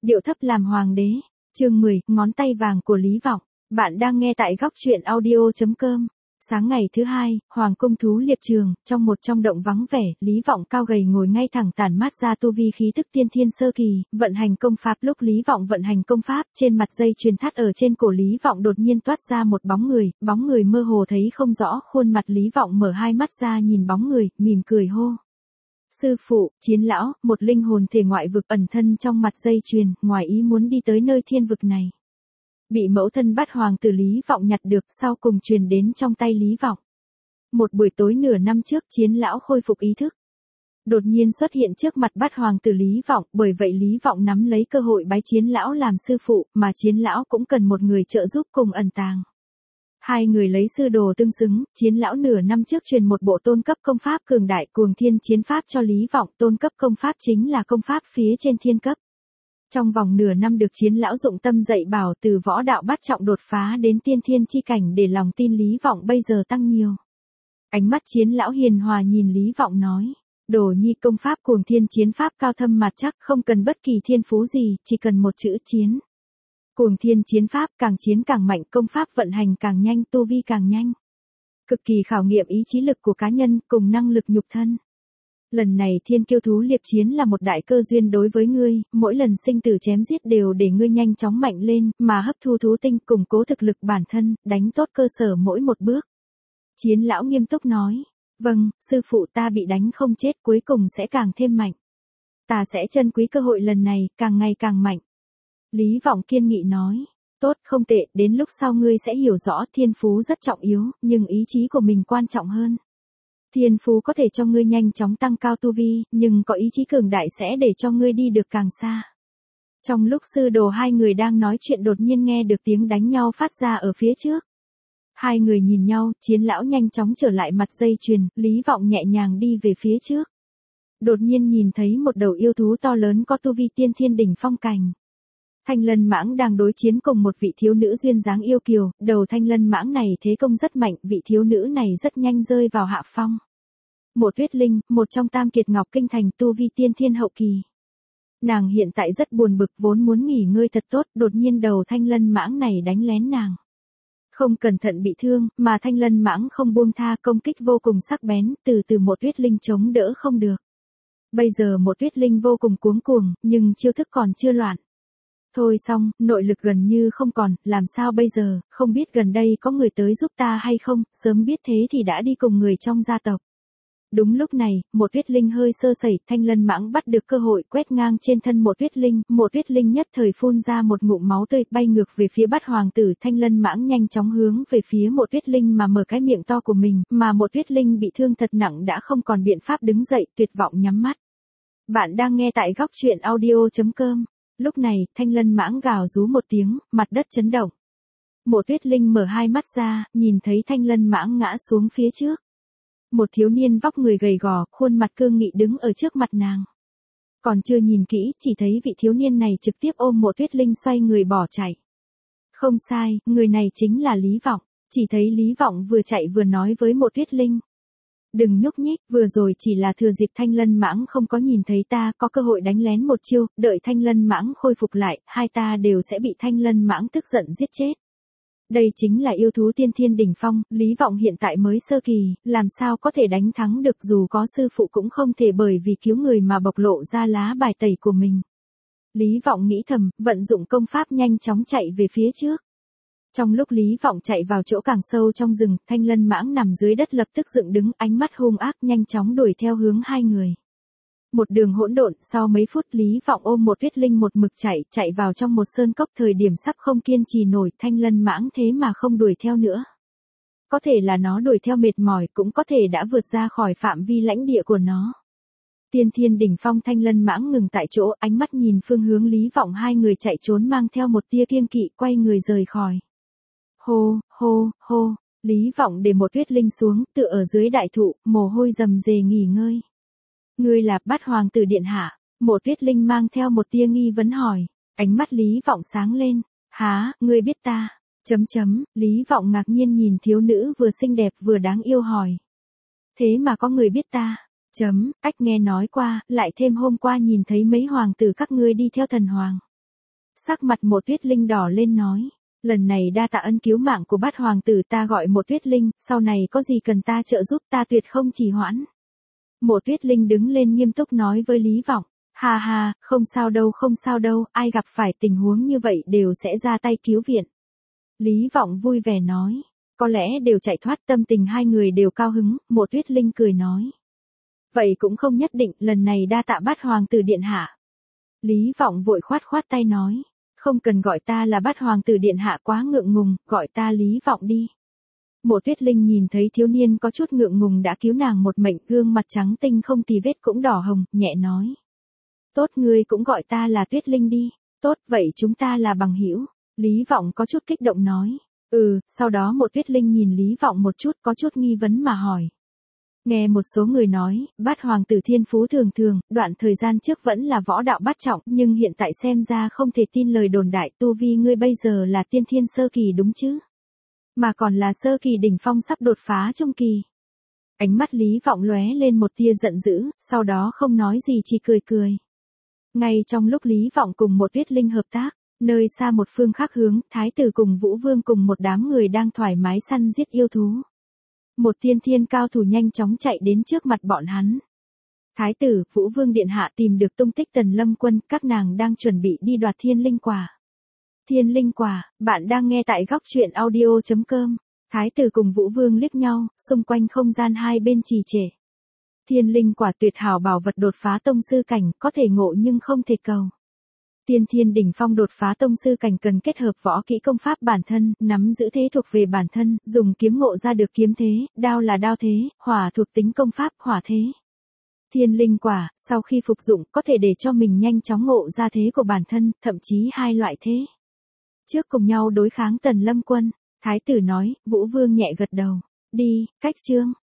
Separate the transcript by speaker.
Speaker 1: Điệu thấp làm hoàng đế. Chương 10, ngón tay vàng của Lý Vọng. Bạn đang nghe tại góc truyện audio.com. Sáng ngày thứ hai, Hoàng cung thú liệp trường, trong động vắng vẻ, Lý Vọng cao gầy ngồi ngay thẳng tản mát ra tu vi khí tức tiên thiên sơ kỳ, vận hành công pháp. Lúc Lý Vọng vận hành công pháp, trên mặt dây chuyền thắt ở trên cổ Lý Vọng đột nhiên toát ra một bóng người mơ hồ thấy không rõ khuôn mặt. Lý Vọng mở hai mắt ra nhìn bóng người, mỉm cười hô. Sư phụ, Chiến lão, một linh hồn thể ngoại vực ẩn thân trong mặt dây chuyền, ngoài ý muốn đi tới nơi thiên vực này. Bị mẫu thân Bát Hoàng tử Lý Vọng nhặt được, sau cùng truyền đến trong tay Lý Vọng. Một buổi tối nửa năm trước, Chiến lão khôi phục ý thức. Đột nhiên xuất hiện trước mặt Bát Hoàng tử Lý Vọng, bởi vậy Lý Vọng nắm lấy cơ hội bái Chiến lão làm sư phụ, mà Chiến lão cũng cần một người trợ giúp cùng ẩn tàng. Hai người lấy sư đồ tương xứng, Chiến lão nửa năm trước truyền một bộ tôn cấp công pháp cường đại Cuồng Thiên Chiến Pháp cho Lý Vọng, tôn cấp công pháp chính là công pháp phía trên thiên cấp. Trong vòng nửa năm được Chiến lão dụng tâm dạy bảo, từ võ đạo bát trọng đột phá đến tiên thiên chi cảnh, để lòng tin Lý Vọng bây giờ tăng nhiều. Ánh mắt Chiến lão hiền hòa nhìn Lý Vọng nói, đồ nhi công pháp Cuồng Thiên Chiến Pháp cao thâm mặt chắc, không cần bất kỳ thiên phú gì, chỉ cần một chữ chiến. Cuồng Thiên Chiến Pháp, càng chiến càng mạnh, công pháp vận hành càng nhanh, tu vi càng nhanh. Cực kỳ khảo nghiệm ý chí lực của cá nhân, cùng năng lực nhục thân. Lần này thiên kiêu thú liệp chiến là một đại cơ duyên đối với ngươi, mỗi lần sinh tử chém giết đều để ngươi nhanh chóng mạnh lên, mà hấp thu thú tinh, củng cố thực lực bản thân, đánh tốt cơ sở mỗi một bước. Chiến lão nghiêm túc nói, vâng, sư phụ, ta bị đánh không chết, cuối cùng sẽ càng thêm mạnh. Ta sẽ trân quý cơ hội lần này, càng ngày càng mạnh. Lý Vọng kiên nghị nói, tốt, không tệ, đến lúc sau ngươi sẽ hiểu rõ thiên phú rất trọng yếu, nhưng ý chí của mình quan trọng hơn. Thiên phú có thể cho ngươi nhanh chóng tăng cao tu vi, nhưng có ý chí cường đại sẽ để cho ngươi đi được càng xa. Trong lúc sư đồ hai người đang nói chuyện đột nhiên nghe được tiếng đánh nhau phát ra ở phía trước. Hai người nhìn nhau, Chiến lão nhanh chóng trở lại mặt dây chuyền, Lý Vọng nhẹ nhàng đi về phía trước. Đột nhiên nhìn thấy một đầu yêu thú to lớn có tu vi tiên thiên đỉnh phong cảnh. Thanh lân mãng đang đối chiến cùng một vị thiếu nữ duyên dáng yêu kiều, đầu thanh lân mãng này thế công rất mạnh, vị thiếu nữ này rất nhanh rơi vào hạ phong. Một Tuyết Linh, một trong tam kiệt ngọc kinh thành, tu vi tiên thiên hậu kỳ. Nàng hiện tại rất buồn bực, vốn muốn nghỉ ngơi thật tốt, đột nhiên đầu thanh lân mãng này đánh lén nàng. Không cẩn thận bị thương, mà thanh lân mãng không buông tha, công kích vô cùng sắc bén, từ một Tuyết Linh chống đỡ không được. Bây giờ một Tuyết Linh vô cùng cuống cuồng, nhưng chiêu thức còn chưa loạn. Thôi xong, nội lực gần như không còn, làm sao bây giờ, không biết gần đây có người tới giúp ta hay không, sớm biết thế thì đã đi cùng người trong gia tộc. Đúng lúc này, một Tuyết Linh hơi sơ sẩy, thanh lân mãng bắt được cơ hội quét ngang trên thân một Tuyết Linh nhất thời phun ra một ngụm máu tươi, bay ngược về phía Bát Hoàng tử. Thanh lân mãng nhanh chóng hướng về phía một Tuyết Linh mà mở cái miệng to của mình, mà một Tuyết Linh bị thương thật nặng đã không còn biện pháp đứng dậy, tuyệt vọng nhắm mắt. Bạn đang nghe tại góc truyện audio.com. Lúc này, thanh lân mãng gào rú một tiếng, mặt đất chấn động. Một Tuyết Linh mở hai mắt ra, nhìn thấy thanh lân mãng ngã xuống phía trước. Một thiếu niên vóc người gầy gò, khuôn mặt cương nghị đứng ở trước mặt nàng. Còn chưa nhìn kỹ, chỉ thấy vị thiếu niên này trực tiếp ôm một Tuyết Linh xoay người bỏ chạy. Không sai, người này chính là Lý Vọng. Chỉ thấy Lý Vọng vừa chạy vừa nói với một Tuyết Linh. Đừng nhúc nhích, vừa rồi chỉ là thừa dịp thanh lân mãng không có nhìn thấy ta, có cơ hội đánh lén một chiêu, đợi thanh lân mãng khôi phục lại, hai ta đều sẽ bị thanh lân mãng tức giận giết chết. Đây chính là yêu thú tiên thiên đỉnh phong, Lý Vọng hiện tại mới sơ kỳ, làm sao có thể đánh thắng được, dù có sư phụ cũng không thể bởi vì cứu người mà bộc lộ ra lá bài tẩy của mình. Lý Vọng nghĩ thầm, vận dụng công pháp nhanh chóng chạy về phía trước. Trong lúc Lý Vọng chạy vào chỗ càng sâu trong rừng, thanh lân mãng nằm dưới đất lập tức dựng đứng, ánh mắt hung ác nhanh chóng đuổi theo hướng hai người. Một đường hỗn độn, sau mấy phút Lý Vọng ôm một Tuyết Linh một mực chạy vào trong một sơn cốc, thời điểm sắp không kiên trì nổi, thanh lân mãng thế mà không đuổi theo nữa. Có thể là nó đuổi theo mệt mỏi, cũng có thể đã vượt ra khỏi phạm vi lãnh địa của nó. Tiên thiên đỉnh phong thanh lân mãng ngừng tại chỗ, ánh mắt nhìn phương hướng Lý Vọng hai người chạy trốn mang theo một tia kiêng kỵ, quay người rời khỏi. Hô, hô, hô, Lý Vọng để một Tuyết Linh xuống, tựa ở dưới đại thụ, mồ hôi rầm rề nghỉ ngơi. Ngươi là Bát Hoàng tử điện hạ? Một Tuyết Linh mang theo một tia nghi vấn hỏi. Ánh mắt Lý Vọng sáng lên. Há, ngươi biết ta? Lý Vọng ngạc nhiên nhìn thiếu nữ vừa xinh đẹp vừa đáng yêu hỏi. Thế mà có người biết ta? Ách nghe nói qua, lại thêm hôm qua nhìn thấy mấy hoàng tử các ngươi đi theo thần hoàng. Sắc mặt một Tuyết Linh đỏ lên nói. Lần này đa tạ ân cứu mạng của bát hoàng tử, ta gọi một Tuyết Linh, sau này có gì cần ta trợ giúp ta tuyệt không trì hoãn. Một Tuyết Linh đứng lên nghiêm túc nói với Lý Vọng. Ha ha, không sao đâu không sao đâu, ai gặp phải tình huống như vậy đều sẽ ra tay cứu viện. Lý Vọng vui vẻ nói. Có lẽ đều chạy thoát, tâm tình hai người đều cao hứng, một Tuyết Linh cười nói. Vậy cũng không nhất định, lần này đa tạ bát hoàng tử điện hạ. Lý Vọng vội khoát khoát tay nói. Không cần gọi ta là bát hoàng tử điện hạ quá ngượng ngùng, gọi ta Lý Vọng đi. Một Tuyết Linh nhìn thấy thiếu niên có chút ngượng ngùng đã cứu nàng một mệnh, gương mặt trắng tinh không tì vết cũng đỏ hồng, nhẹ nói. Tốt, ngươi cũng gọi ta là Tuyết Linh đi. Tốt, vậy chúng ta là bằng hữu. Lý Vọng có chút kích động nói. Sau đó một Tuyết Linh nhìn Lý Vọng một chút có chút nghi vấn mà hỏi. Nghe một số người nói, bát hoàng tử thiên phú thường thường, đoạn thời gian trước vẫn là võ đạo bát trọng, nhưng hiện tại xem ra không thể tin lời đồn đại, tu vi ngươi bây giờ là tiên thiên sơ kỳ đúng chứ? Mà còn là sơ kỳ đỉnh phong sắp đột phá trung kỳ. Ánh mắt Lý Vọng lóe lên một tia giận dữ, sau đó không nói gì chỉ cười cười. Ngay trong lúc Lý Vọng cùng một Tuyết Linh hợp tác, nơi xa một phương khác hướng, thái tử cùng Vũ Vương cùng một đám người đang thoải mái săn giết yêu thú. Một tiên thiên cao thủ nhanh chóng chạy đến trước mặt bọn hắn. Thái tử, Vũ Vương điện hạ tìm được tung tích Tần Lâm Quân, các nàng đang chuẩn bị đi đoạt thiên linh quả. Thiên linh quả, bạn đang nghe tại góc truyện audio.com. Thái tử cùng Vũ Vương liếc nhau, xung quanh không gian hai bên trì trệ. Thiên linh quả tuyệt hảo bảo vật đột phá tông sư cảnh, có thể ngộ nhưng không thể cầu. Tiên thiên đỉnh phong đột phá tông sư cảnh cần kết hợp võ kỹ công pháp bản thân, nắm giữ thế thuộc về bản thân, dùng kiếm ngộ ra được kiếm thế, đao là đao thế, hỏa thuộc tính công pháp hỏa thế. Thiên linh quả, sau khi phục dụng có thể để cho mình nhanh chóng ngộ ra thế của bản thân, thậm chí hai loại thế. Trước cùng nhau đối kháng Tần Lâm Quân, thái tử nói, Vũ Vương nhẹ gật đầu. Đi, cách chương.